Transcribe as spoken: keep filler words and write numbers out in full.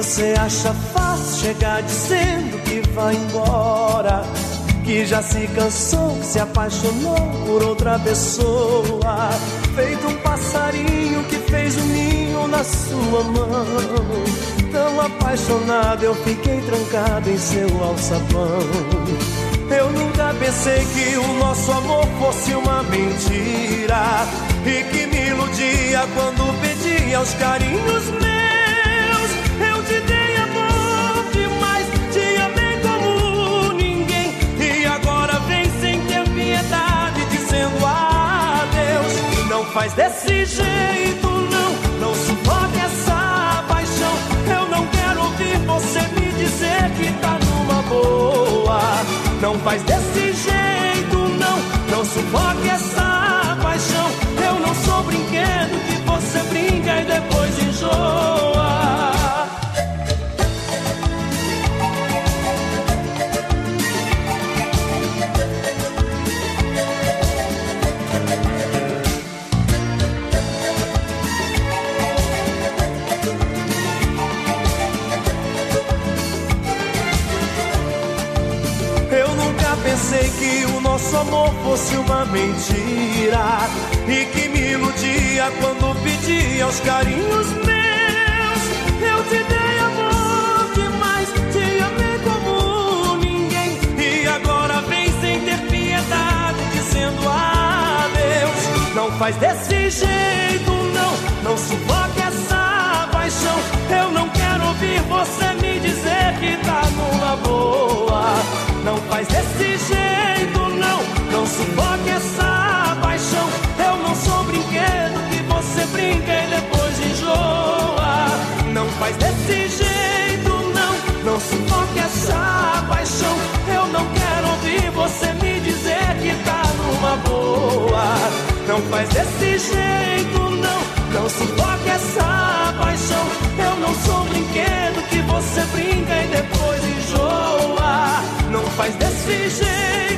você acha fácil chegar dizendo que vai embora, que já se cansou, que se apaixonou por outra pessoa, feito um passarinho que fez um ninho na sua mão. Tão apaixonado eu fiquei trancado em seu alçapão. Eu nunca pensei que o nosso amor fosse uma mentira, e que me iludia quando pedia os carinhos meus. Eu te dei amor demais, te amei como ninguém, e agora vem sem ter piedade dizendo adeus. Não faz desse jeito não, não sufoque essa paixão. Eu não quero ouvir você me dizer que tá numa boa. Não faz desse jeito não, não sufoque essa paixão. Eu não sou brinquedo que você brinca e depois enjoa. Pensei que o nosso amor fosse uma mentira, e que me iludia quando pedia os carinhos meus. Eu te dei amor demais, te amei como ninguém, e agora vem sem ter piedade dizendo adeus. Não faz desse jeito não, não sufoque essa paixão. Eu não quero ouvir você me dizer que tá numa boa. Não faz desse jeito não, não sufoque essa paixão. Eu não sou brinquedo que você brinca e depois enjoa. Não faz desse jeito não, não sufoque essa paixão. Eu não quero ouvir você me dizer que tá numa boa. Não faz desse jeito não, não sufoque essa paixão. Eu não sou brinquedo que você brinca e depois enjoa. Não faz desse jeito